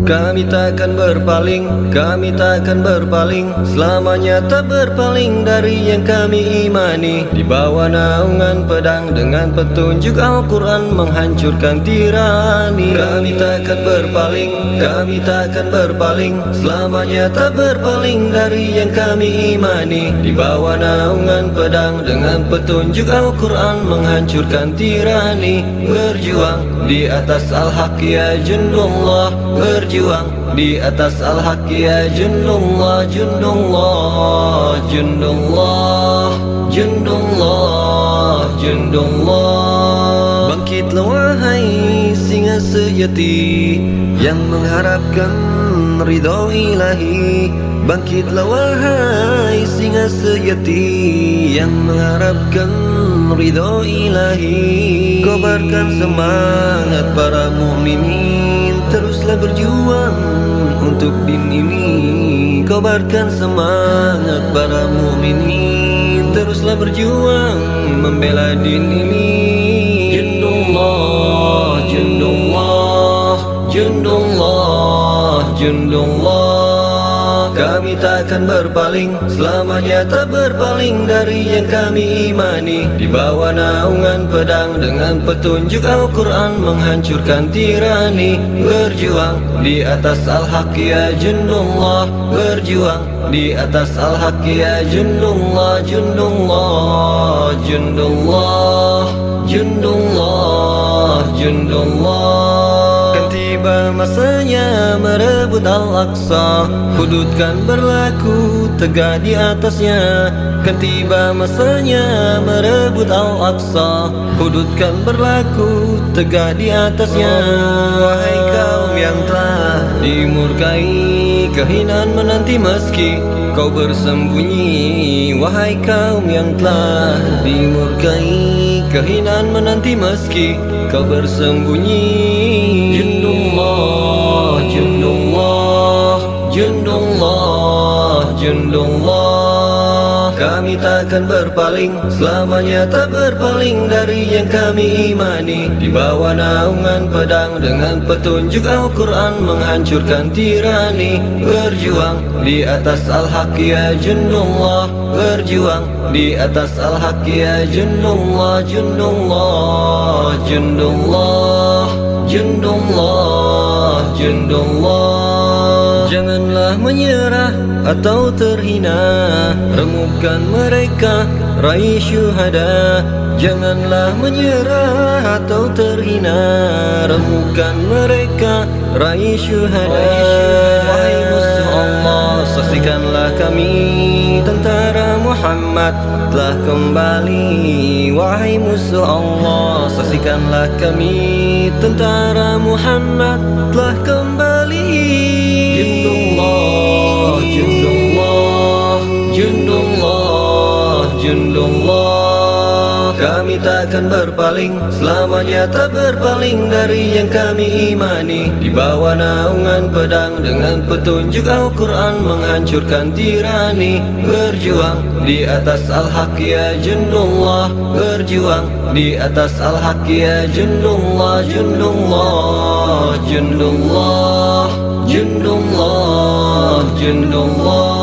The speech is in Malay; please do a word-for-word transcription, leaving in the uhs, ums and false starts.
Kami takkan berpaling, kami takkan berpaling, selamanya tak berpaling dari yang kami imani. Di bawah naungan pedang dengan petunjuk Al-Quran menghancurkan tirani. Kami takkan berpaling, kami takkan berpaling, selamanya tak berpaling dari yang kami imani. Di bawah naungan pedang dengan petunjuk Al-Quran menghancurkan tirani. Berjuang di atas al-haq ya jundullah, berjuang di atas al-haq ya jundullah, jundullah, jundullah, jundullah, jundullah. Bangkitlah wahai singa sejati yang mengharapkan ridho ilahi. Bangkitlah wahai singa sejati yang mengharapkan ridho ilahi. Kobarkan semangat para mukminin, teruslah berjuang untuk din ini. Kobarkan semangat para mukminin, teruslah berjuang membela din ini. Jundullah, jundullah, jundullah, jundullah. Kami takkan berpaling, selamanya tak berpaling dari yang kami imani. Di bawah naungan pedang dengan petunjuk Al-Quran menghancurkan tirani. Berjuang di atas al-haq ya jundullah, berjuang di atas al-haq ya jundullah, jundullah, jundullah, jundullah, jundullah. Kan tiba masanya merebut Al-Aqsa, hududkan berlaku tegak di atasnya. Kan tiba masanya merebut Al-Aqsa, hududkan berlaku tegak di atasnya. Wahai kaum yang telah dimurkai, kehinaan menanti meski kau bersembunyi. Wahai kaum yang telah dimurkai, kehinaan menanti meski kau bersembunyi. Jundullah, jundullah, jundullah, jundullah. Kami takkan berpaling, selamanya tak berpaling dari yang kami imani. Di bawah naungan pedang dengan petunjuk Al-Quran menghancurkan tirani. Berjuang di atas al-haq ya jundullah, berjuang di atas al-haq ya jundullah, jundullah, jundullah, jundullah, jundullah. Janganlah menyerah atau terhina, remukkan mereka, raih syuhada. Janganlah menyerah atau terhina, remukkan mereka, raih syuhada. Wahai musuh Allah, saksikanlah kami, tentara Muhammad telah kembali. Wahai musuh Allah, saksikanlah kami, tentara Muhammad telah kembali. Jundullah, jundullah, jundullah, jundullah. Kami takkan berpaling, selamanya tak berpaling dari yang kami imani. Di bawah naungan pedang dengan petunjuk Al-Quran menghancurkan tirani. Berjuang di atas al-haq ya jundullah, berjuang di atas al-haq ya jundullah, jundullah, jundullah, jundullah, jundullah.